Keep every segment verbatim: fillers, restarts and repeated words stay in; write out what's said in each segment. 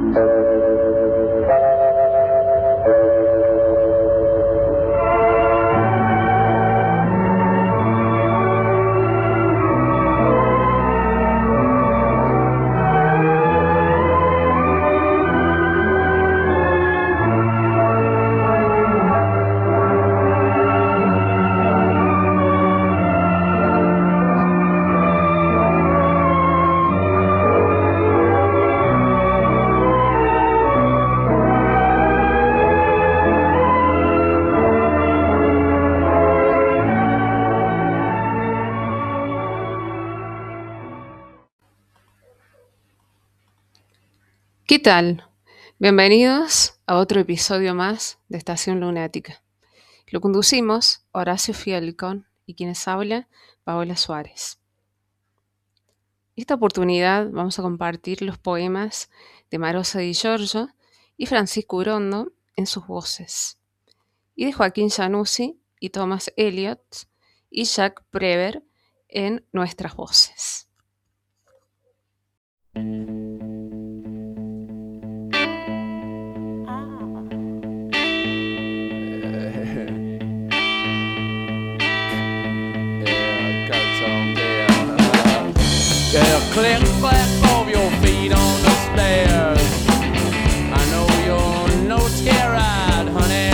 ¿Qué tal? Bienvenidos a otro episodio más de Estación Lunática. Lo conducimos Horacio Fielcon y quienes habla, Paola Suárez. Esta oportunidad vamos a compartir los poemas de Marosa Di Giorgio y Francisco Urondo en sus voces, y de Joaquín Januzzi y Thomas Elliot y Jacques Prévert en nuestras voces. Yeah, click clack of your feet on the stairs. I know you're no scared, honey.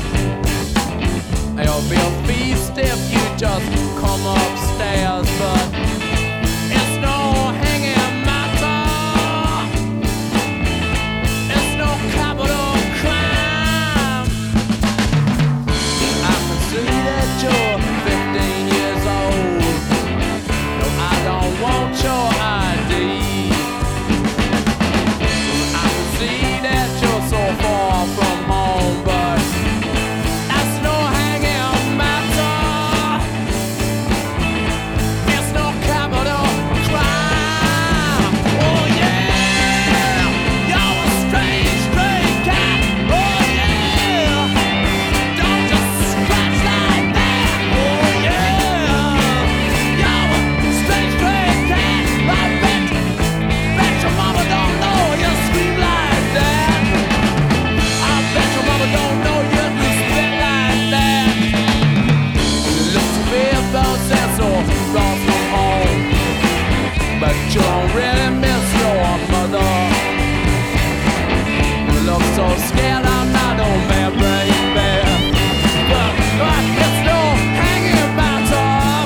It'll be a feast if you just come upstairs, but it's no hanging matter. It's no capital crime. I can see that you're fifteen years old. No, I don't want your I D. I can see that you're so far from home, but that's no hanging matter. It's no capital crime. Oh yeah, you're a strange, stray cat. Oh yeah, don't just scratch like that. Oh yeah, you're a strange, stray cat. I bet, bet your mama don't know you scream like that. I bet your mama don't know you can spit like that. You look to be about sense or lost from home, but you don't really miss your mother. You look so scared, I'm not no man, baby. But, but it's no hanging matter.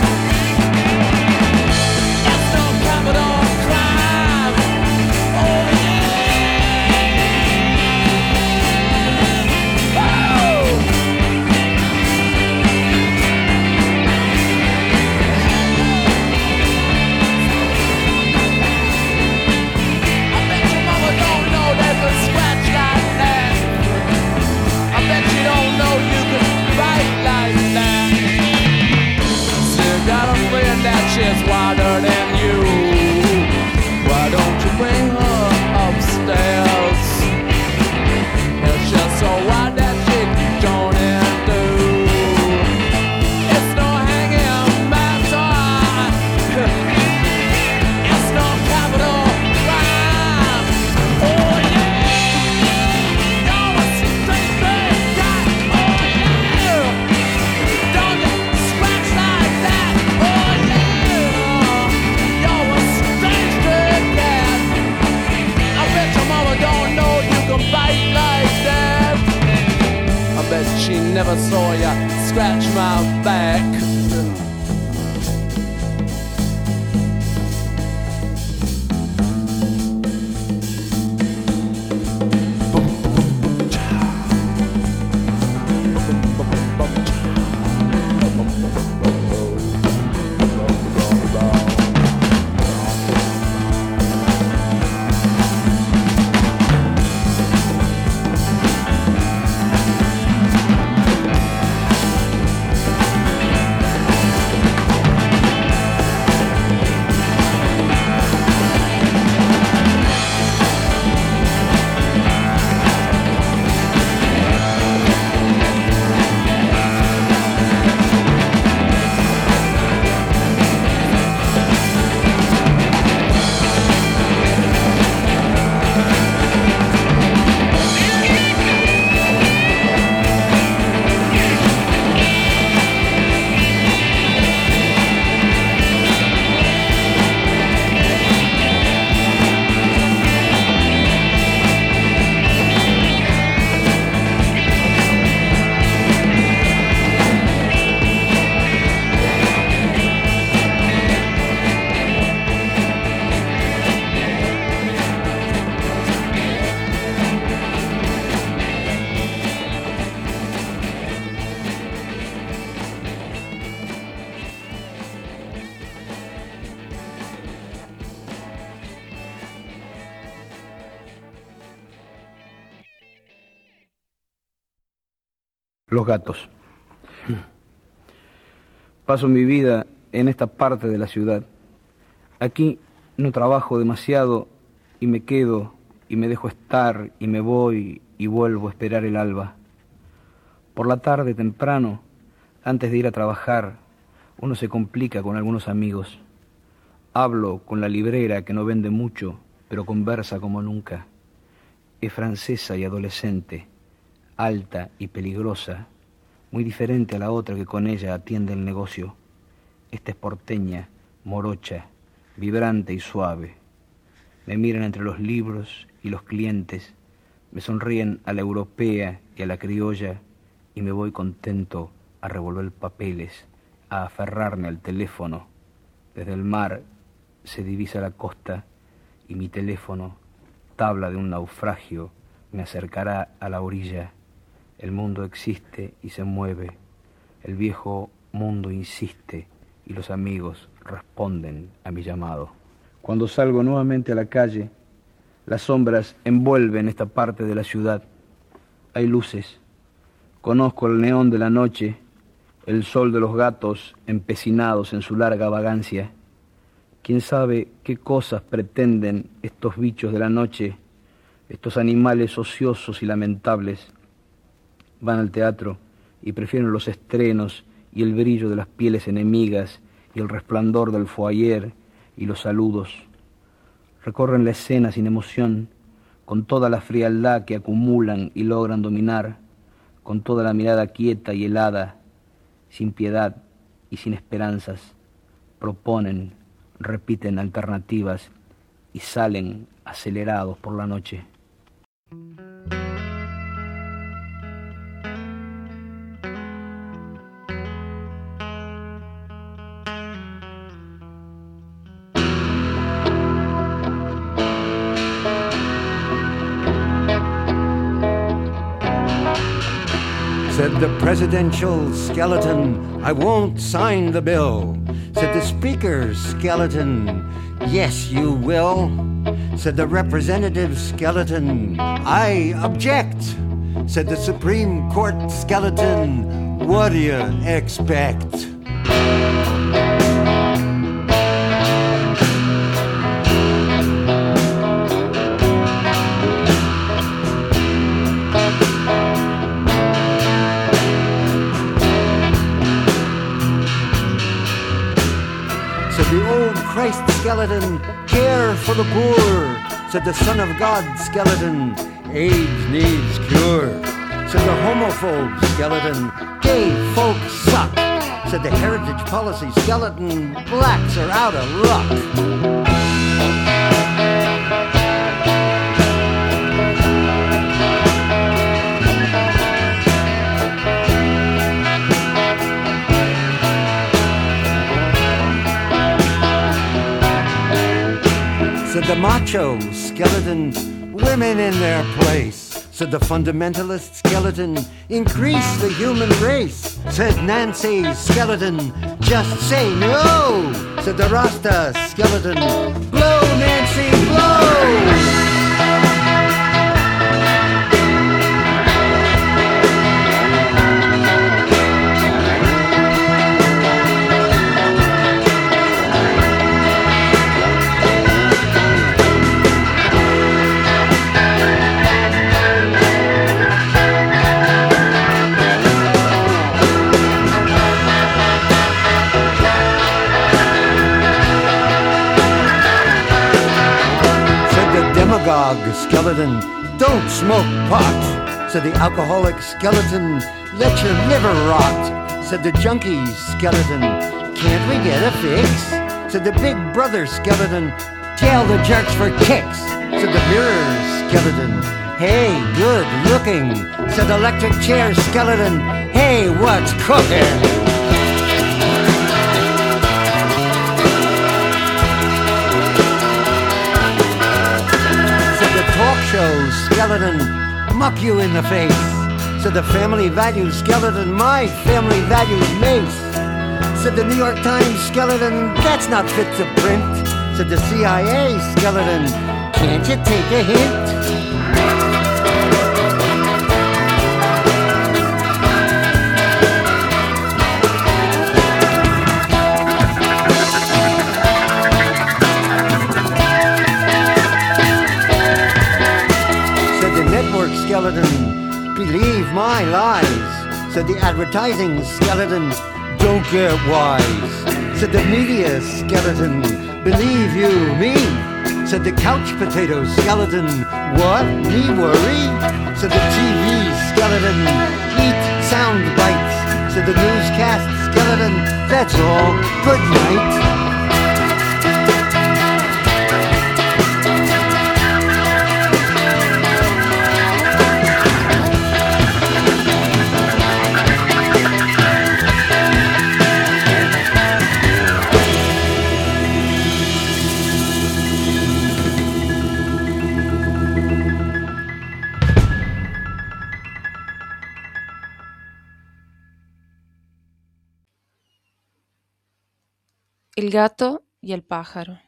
It's no capital crime. Oh yeah. Oh. I bet your mama don't know there's a scratch like that. I bet you don't know you can fight like that. Still got a friend that shit's wilder than you. Why don't you bring her upstairs? It's just so wild that she don't do. It's no hanging matter. It's no capital crime. Oh yeah, you're a straight, straight cat. Oh yeah, don't you scratch like that. Oh yeah, you're a straight, straight cat. I bet your mama don't know you can bite like that. I bet she never saw ya scratch my back. Los gatos. Paso mi vida en esta parte de la ciudad. Aquí no trabajo demasiado y me quedo y me dejo estar y me voy y vuelvo a esperar el alba. Por la tarde temprano, antes de ir a trabajar, uno se complica con algunos amigos. Hablo con la librera que no vende mucho, pero conversa como nunca. Es francesa y adolescente, alta y peligrosa, muy diferente a la otra que con ella atiende el negocio. Esta es porteña, morocha, vibrante y suave. Me miran entre los libros y los clientes, me sonríen a la europea y a la criolla y me voy contento a revolver papeles, a aferrarme al teléfono. Desde el mar se divisa la costa y mi teléfono, tabla de un naufragio, me acercará a la orilla. El mundo existe y se mueve, el viejo mundo insiste y los amigos responden a mi llamado. Cuando salgo nuevamente a la calle, las sombras envuelven esta parte de la ciudad. Hay luces, conozco el neón de la noche, el sol de los gatos empecinados en su larga vagancia. ¿Quién sabe qué cosas pretenden estos bichos de la noche, estos animales ociosos y lamentables? Van al teatro y prefieren los estrenos y el brillo de las pieles enemigas y el resplandor del foyer y los saludos. Recorren la escena sin emoción, con toda la frialdad que acumulan y logran dominar, con toda la mirada quieta y helada, sin piedad y sin esperanzas. Proponen, repiten alternativas y salen acelerados por la noche. Said the presidential skeleton, I won't sign the bill. Said the speaker's skeleton, yes you will. Said the representative skeleton, I object. Said the Supreme Court skeleton, what do you expect? Christ skeleton, care for the poor. Said the Son of God skeleton, AIDS needs cure. Said the homophobe skeleton, gay folks suck. Said the heritage policy skeleton, blacks are out of luck. Said the macho skeleton, women in their place. Said the fundamentalist skeleton, increase the human race. Said Nancy skeleton, just say no. Said the Rasta skeleton, blow Nancy, blow. Demagogue skeleton, don't smoke pot. Said the alcoholic skeleton, let your liver rot. Said the junkie skeleton, can't we get a fix? Said the big brother skeleton, tell the jerks for kicks. Said the mirror skeleton, hey, good looking. Said the electric chair skeleton, hey, what's cooking? Talk show skeleton, muck you in the face. Said the family values skeleton, my family values mace. Said the New York Times skeleton, that's not fit to print. Said the C I A skeleton, can't you take a hint? skeleton. Believe my lies, said the advertising skeleton. Don't get wise, said the media skeleton. Believe you me, said the couch potato skeleton. What, me worry, said the T V skeleton. Eat sound bites, said the newscast skeleton. That's all, good night. El gato y el pájaro.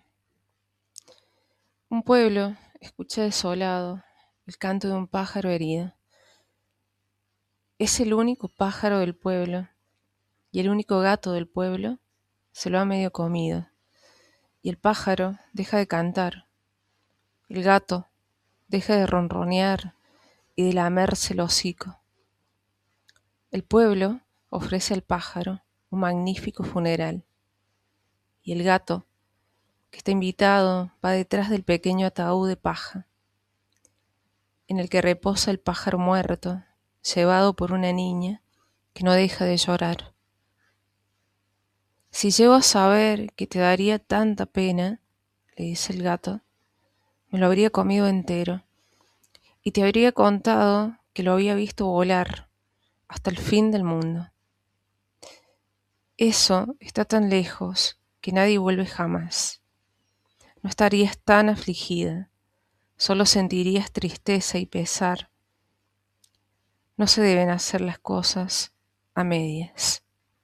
Un pueblo escucha desolado el canto de un pájaro herido. Es el único pájaro del pueblo y el único gato del pueblo se lo ha medio comido. Y el pájaro deja de cantar. El gato deja de ronronear y de lamerse el hocico. El pueblo ofrece al pájaro un magnífico funeral. Y el gato, que está invitado, va detrás del pequeño ataúd de paja, en el que reposa el pájaro muerto, llevado por una niña que no deja de llorar. Si llego a saber que te daría tanta pena, le dice el gato, me lo habría comido entero, y te habría contado que lo había visto volar hasta el fin del mundo. Eso está tan lejos que nadie vuelve jamás. No estarías tan afligida, solo sentirías tristeza y pesar. No se deben hacer las cosas a medias.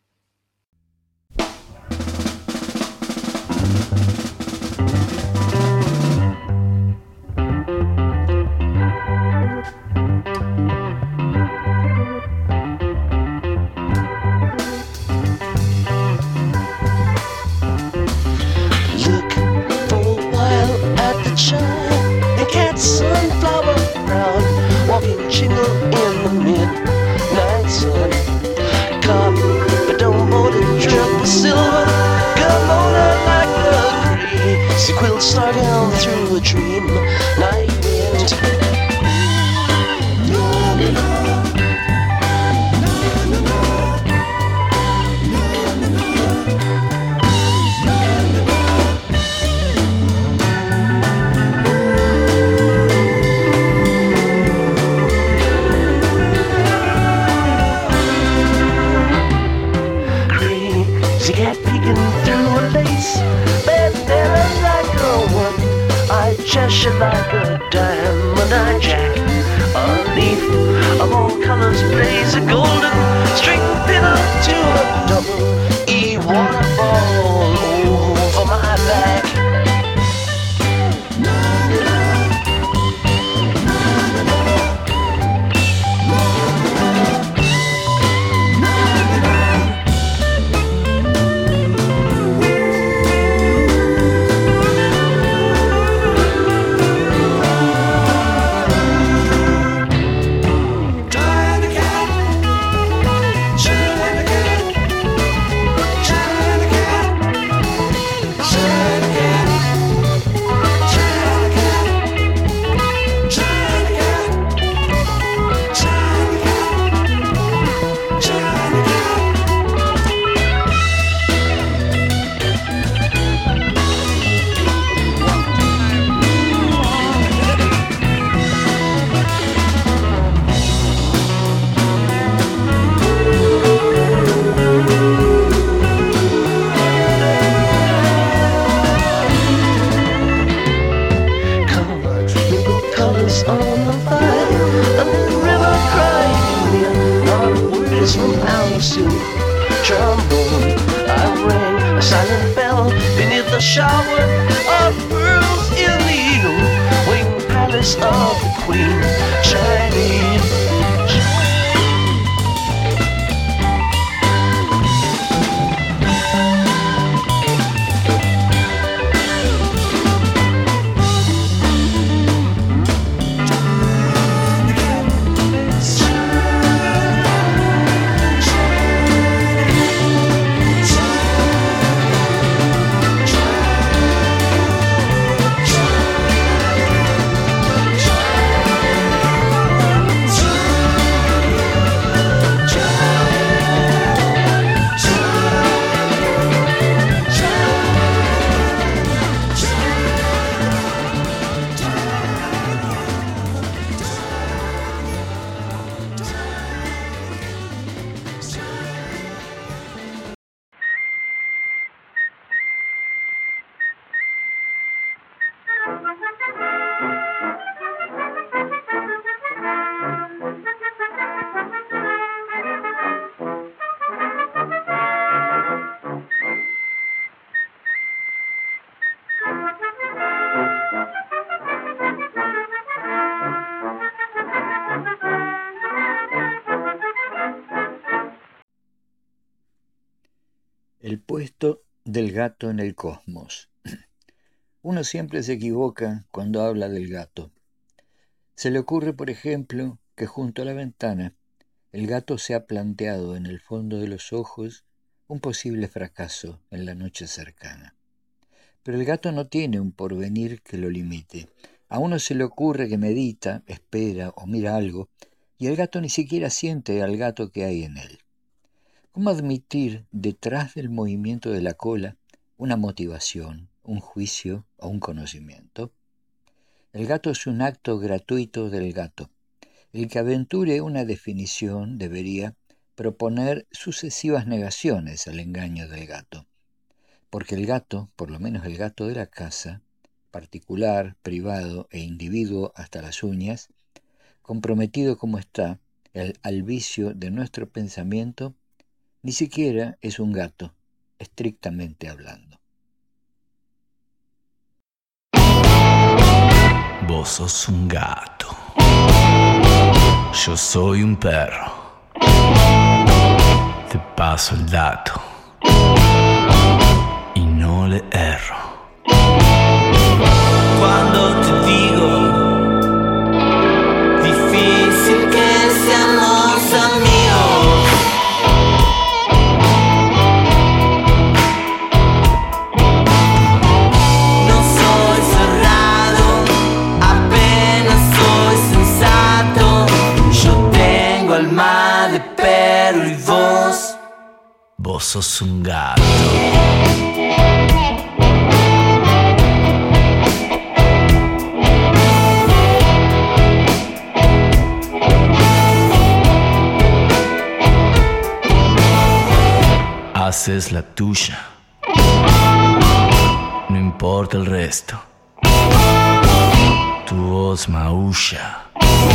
The cat sunflower brown, walking jingle in the midnight sun. Cop, but don't board a drip with silver. Gun motor like a greasy quilt star down through a dream night wind. Cheshire like a diamond eye jack. Underneath of all colors blaze a golden string thin up to a double E waterfall over my back. gato en el cosmos. Uno siempre se equivoca cuando habla del gato. Se le ocurre, por ejemplo, que junto a la ventana el gato se ha planteado en el fondo de los ojos un posible fracaso en la noche cercana. Pero el gato no tiene un porvenir que lo limite. A uno se le ocurre que medita, espera o mira algo, y el gato ni siquiera siente al gato que hay en él. ¿Cómo admitir detrás del movimiento de la cola una motivación, un juicio o un conocimiento? El gato es un acto gratuito del gato. El que aventure una definición debería proponer sucesivas negaciones al engaño del gato. Porque el gato, por lo menos el gato de la casa, particular, privado e individuo hasta las uñas, comprometido como está el, al vicio de nuestro pensamiento, ni siquiera es un gato, estrictamente hablando. Vos sos un gato. Yo soy un perro. Te paso el dato. Y no le erro. Cuando te digo, difícil que seamos amigos. No soy cerrado, apenas soy sensato. Yo tengo alma de perro y vos, vos sos un gato. Haces la tuya, no importa el resto. Tu voz maulla,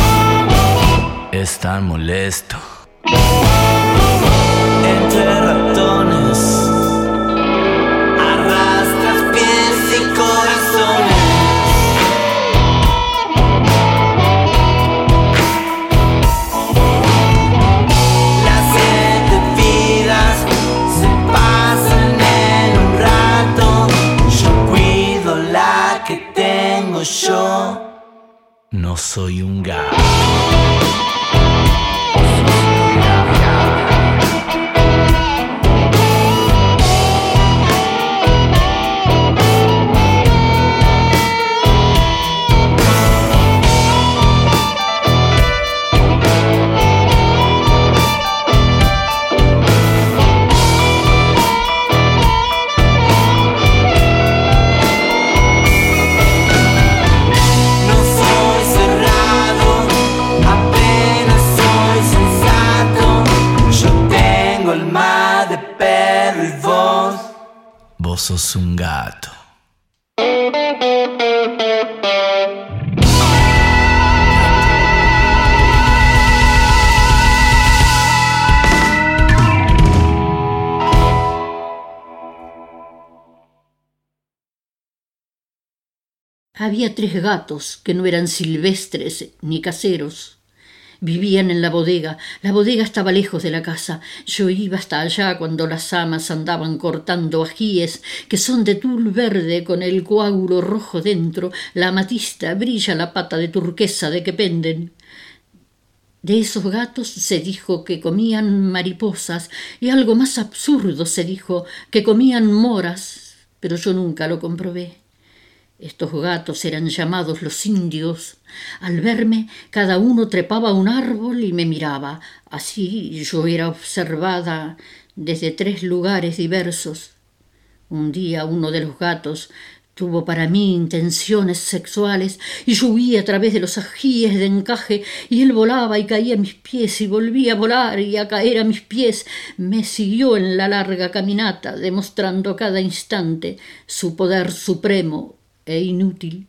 es tan molesto. Entre ratones, arrastras pies y corazones. Las siete vidas se pasan en un rato. Yo cuido la que tengo yo. No soy un gato. Vos sos un gato. Había tres gatos que no eran silvestres ni caseros. Vivían en la bodega. La bodega estaba lejos de la casa. Yo iba hasta allá cuando las amas andaban cortando ajíes que son de tul verde con el coágulo rojo dentro. La amatista brilla la pata de turquesa de que penden. De esos gatos se dijo que comían mariposas y algo más absurdo se dijo que comían moras, pero yo nunca lo comprobé. Estos gatos eran llamados los indios. Al verme, cada uno trepaba a un árbol y me miraba. Así yo era observada desde tres lugares diversos. Un día uno de los gatos tuvo para mí intenciones sexuales y yo huí a través de los ajíes de encaje y él volaba y caía a mis pies y volvía a volar y a caer a mis pies. Me siguió en la larga caminata, demostrando cada instante su poder supremo e inútil.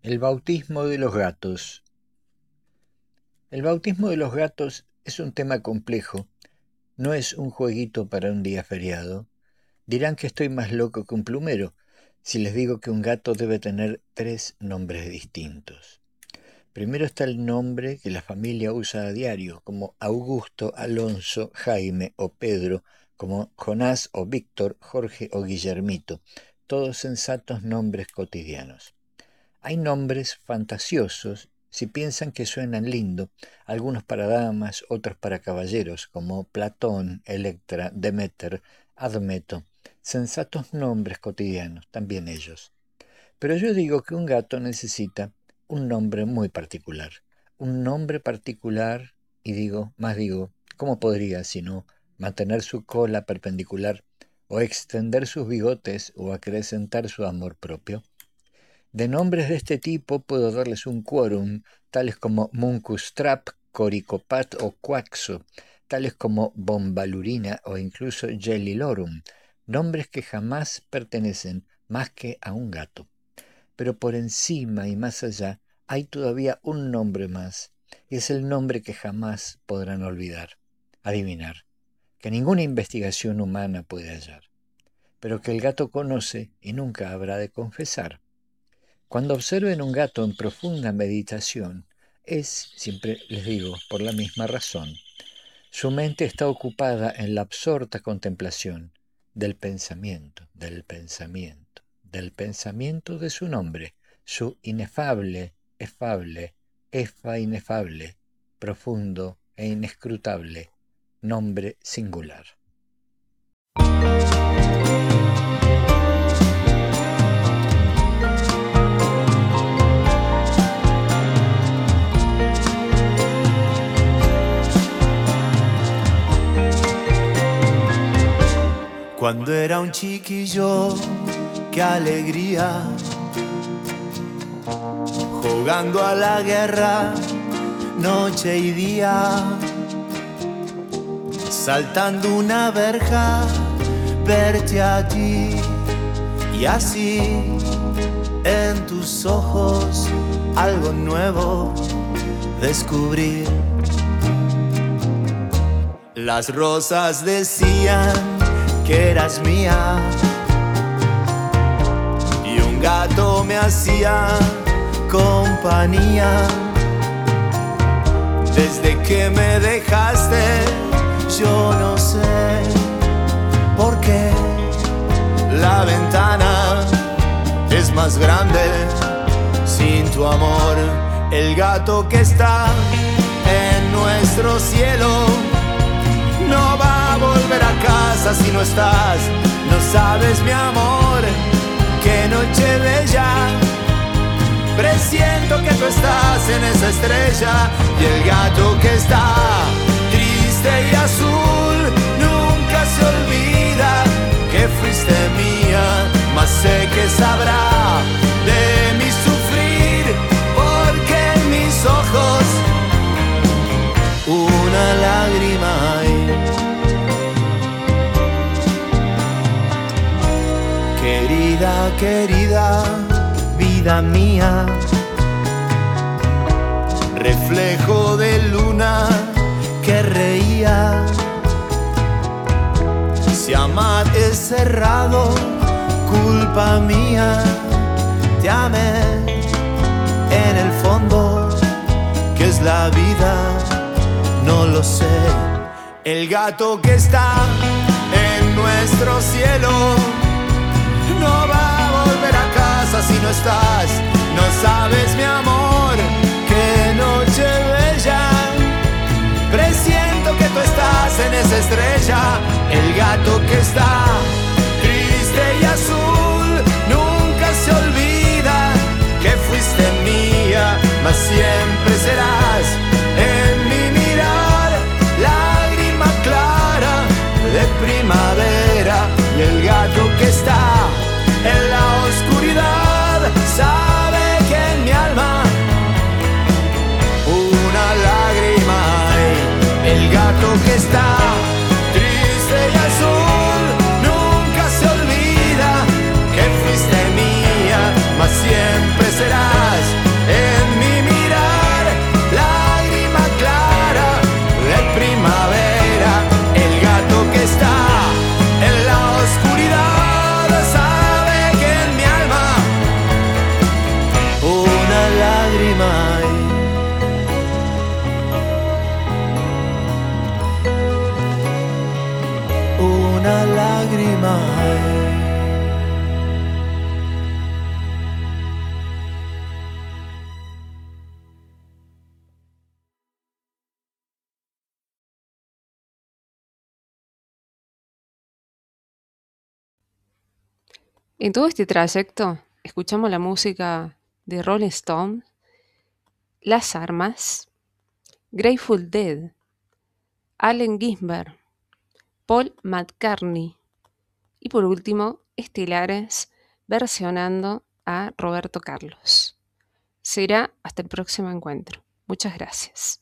El bautismo de los gatos. El bautismo de los gatos es un tema complejo. No es un jueguito para un día feriado. Dirán que estoy más loco que un plumero si les digo que un gato debe tener tres nombres distintos. Primero está el nombre que la familia usa a diario, como Augusto, Alonso, Jaime o Pedro, como Jonás o Víctor, Jorge o Guillermito, todos sensatos nombres cotidianos. Hay nombres fantasiosos si piensan que suenan lindo, algunos para damas, otros para caballeros, como Platón, Electra, Demeter, Admeto, sensatos nombres cotidianos, también ellos. Pero yo digo que un gato necesita un nombre muy particular, un nombre particular, y digo, más digo, ¿cómo podría, sino mantener su cola perpendicular, o extender sus bigotes, o acrecentar su amor propio? De nombres de este tipo puedo darles un quórum, tales como Muncustrap, Coricopat o Quaxo, tales como Bombalurina o incluso Jellilorum, nombres que jamás pertenecen más que a un gato. Pero por encima y más allá hay todavía un nombre más, y es el nombre que jamás podrán olvidar, adivinar, que ninguna investigación humana puede hallar, pero que el gato conoce y nunca habrá de confesar. Cuando observen un gato en profunda meditación, es, siempre les digo, por la misma razón. Su mente está ocupada en la absorta contemplación del pensamiento, del pensamiento, del pensamiento de su nombre, su inefable, efable, efa inefable, profundo e inescrutable nombre singular. Cuando era un chiquillo, qué alegría, jugando a la guerra, noche y día, saltando una verja, verte a ti, y así en tus ojos algo nuevo descubrir. Las rosas decían que eras mía, y un gato me hacía compañía. Desde que me dejaste, yo no sé por qué la ventana es más grande sin tu amor. El gato que está en nuestro cielo no va a volver a casa si no estás. No sabes, mi amor, qué noche bella. Presiento que tú estás en esa estrella. Y el gato que está triste y azul nunca se olvida que fuiste mía. Mas sé que sabrá de mi sufrir, porque en mis ojos una lágrima hay. Querida, querida, vida mía, reflejo de luna que reía. Si amar es cerrado, culpa mía. Te amé en el fondo, que es la vida, no lo sé. El gato que está en nuestro cielo no va a volver a casa si no estás. No sabes, mi amor, qué noche bella. Presiento que tú estás en esa estrella. El gato que está triste y azul nunca se olvida que fuiste mía, mas siempre serás en mi mirar lágrima clara de primavera. Y el gato que está en la oscuridad sabe que en mi alma una lágrima hay. El gato que está triste y azul nunca se olvida que fuiste mía, mas siempre serás lágrima hay. En todo este trayecto escuchamos la música de Rolling Stone, Las Armas, Grateful Dead, Allen Ginsberg, Paul McCartney y por último Estelares versionando a Roberto Carlos. Será hasta el próximo encuentro. Muchas gracias.